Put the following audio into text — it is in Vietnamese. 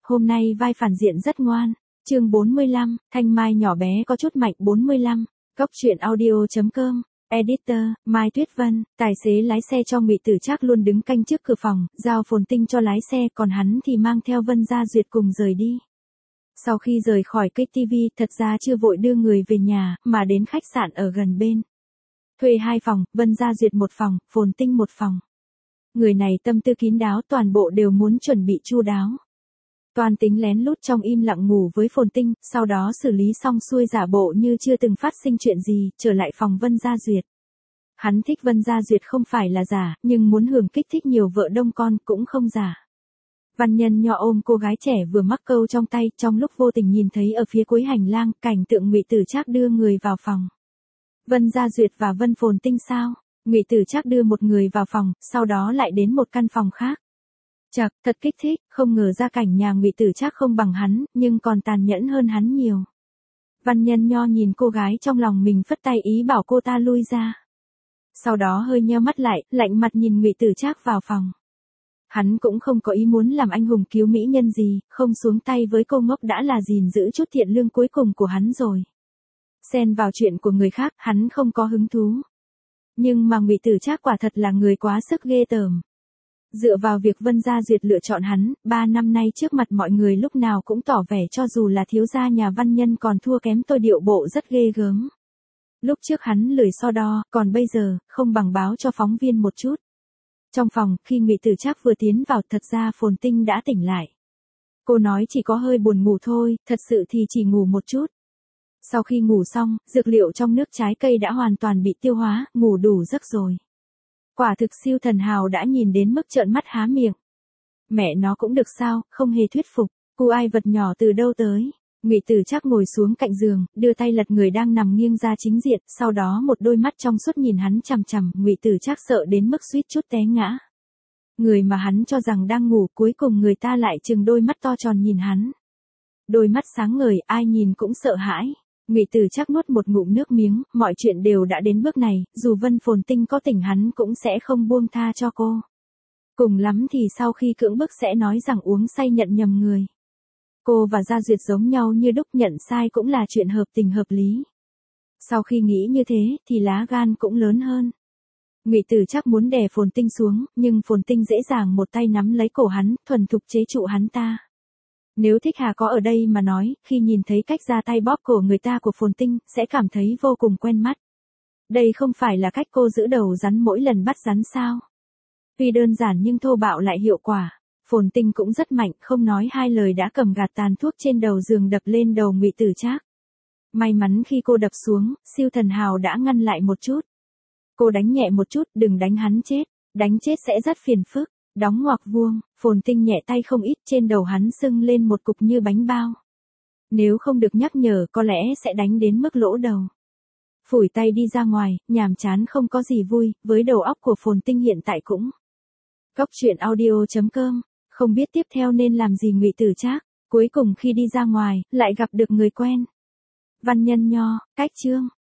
hôm nay vai phản diện rất ngoan. Chương 45, thanh mai nhỏ bé có chút mạnh 45. Góc truyện audio.com. Editor, Mai Tuyết Vân, tài xế lái xe cho Ngụy Tử Trác luôn đứng canh trước cửa phòng, giao phồn tinh cho lái xe, còn hắn thì mang theo Vân Gia Duyệt cùng rời đi. Sau khi rời khỏi KTV, thật ra chưa vội đưa người về nhà, mà đến khách sạn ở gần bên. Thuê 2 phòng, Vân Gia Duyệt 1 phòng, phồn tinh 1 phòng. Người này tâm tư kín đáo, toàn bộ đều muốn chuẩn bị chu đáo. Toàn tính lén lút trong im lặng ngủ với phồn tinh, sau đó xử lý xong xuôi giả bộ như chưa từng phát sinh chuyện gì, trở lại phòng Vân Gia Duyệt. Hắn thích Vân Gia Duyệt không phải là giả, nhưng muốn hưởng kích thích nhiều vợ đông con cũng không giả. Văn Nhân Nho ôm cô gái trẻ vừa mắc câu trong tay, trong lúc vô tình nhìn thấy ở phía cuối hành lang, cảnh tượng Ngụy Tử Trác đưa người vào phòng. Vân Gia Duyệt và Vân Phồn Tinh sao? Ngụy Tử Trác đưa một người vào phòng, sau đó lại đến một căn phòng khác. Chậc, thật kích thích, không ngờ gia cảnh nhà Ngụy Tử Trác không bằng hắn, nhưng còn tàn nhẫn hơn hắn nhiều. Văn Nhân Nho nhìn cô gái trong lòng mình phất tay ý bảo cô ta lui ra. Sau đó hơi nheo mắt lại, lạnh mặt nhìn Ngụy Tử Trác vào phòng. Hắn cũng không có ý muốn làm anh hùng cứu mỹ nhân gì, không xuống tay với cô ngốc đã là gìn giữ chút thiện lương cuối cùng của hắn rồi. Xen vào chuyện của người khác, hắn không có hứng thú. Nhưng mà Ngụy Tử Trác quả thật là người quá sức ghê tởm. Dựa vào việc Vân Gia Duyệt lựa chọn hắn, 3 năm nay trước mặt mọi người lúc nào cũng tỏ vẻ cho dù là thiếu gia nhà Văn Nhân còn thua kém tôi điệu bộ rất ghê gớm. Lúc trước hắn lười so đo, còn bây giờ, không bằng báo cho phóng viên một chút. Trong phòng, khi Ngụy Tử Trác vừa tiến vào, thật ra Phồn Tinh đã tỉnh lại. Cô nói chỉ có hơi buồn ngủ thôi, thật sự thì chỉ ngủ một chút. Sau khi ngủ xong, dược liệu trong nước trái cây đã hoàn toàn bị tiêu hóa, ngủ đủ giấc rồi. Quả thực siêu thần hào đã nhìn đến mức trợn mắt há miệng. Mẹ nó cũng được sao, không hề thuyết phục, cu ai vật nhỏ từ đâu tới. Ngụy Tử Trác ngồi xuống cạnh giường, đưa tay lật người đang nằm nghiêng ra chính diện, sau đó một đôi mắt trong suốt nhìn hắn chằm chằm, Ngụy Tử Trác sợ đến mức suýt chút té ngã. Người mà hắn cho rằng đang ngủ, cuối cùng người ta lại trừng đôi mắt to tròn nhìn hắn. Đôi mắt sáng ngời, ai nhìn cũng sợ hãi. Ngụy Tử Trác nuốt một ngụm nước miếng, mọi chuyện đều đã đến bước này, dù Vân Phồn Tinh có tỉnh hắn cũng sẽ không buông tha cho cô. Cùng lắm thì sau khi cưỡng bức sẽ nói rằng uống say nhận nhầm người. Cô và Gia Duyệt giống nhau như đúc, nhận sai cũng là chuyện hợp tình hợp lý. Sau khi nghĩ như thế, thì lá gan cũng lớn hơn. Ngụy Tử Trác muốn đè Phồn Tinh xuống, nhưng Phồn Tinh dễ dàng một tay nắm lấy cổ hắn, thuần thục chế trụ hắn ta. Nếu Thích Hà có ở đây mà nói, khi nhìn thấy cách ra tay bóp cổ người ta của Phồn Tinh, sẽ cảm thấy vô cùng quen mắt. Đây không phải là cách cô giữ đầu rắn mỗi lần bắt rắn sao? Tuy đơn giản nhưng thô bạo lại hiệu quả. Phồn Tinh cũng rất mạnh, không nói hai lời đã cầm gạt tàn thuốc trên đầu giường đập lên đầu Ngụy Tử Trác. May mắn khi cô đập xuống, siêu thần hào đã ngăn lại một chút. Cô đánh nhẹ một chút, đừng đánh hắn chết, đánh chết sẽ rất phiền phức. Đóng ngoặc vuông, Phồn Tinh nhẹ tay không ít, trên đầu hắn sưng lên một cục như bánh bao. Nếu không được nhắc nhở có lẽ sẽ đánh đến mức lỗ đầu. Phủi tay đi ra ngoài, nhàm chán không có gì vui, với đầu óc của Phồn Tinh hiện tại cũng. Góc truyện audio.com, không biết tiếp theo nên làm gì Ngụy Tử Trác, cuối cùng khi đi ra ngoài, lại gặp được người quen. Văn Nhân Nho, cách chương.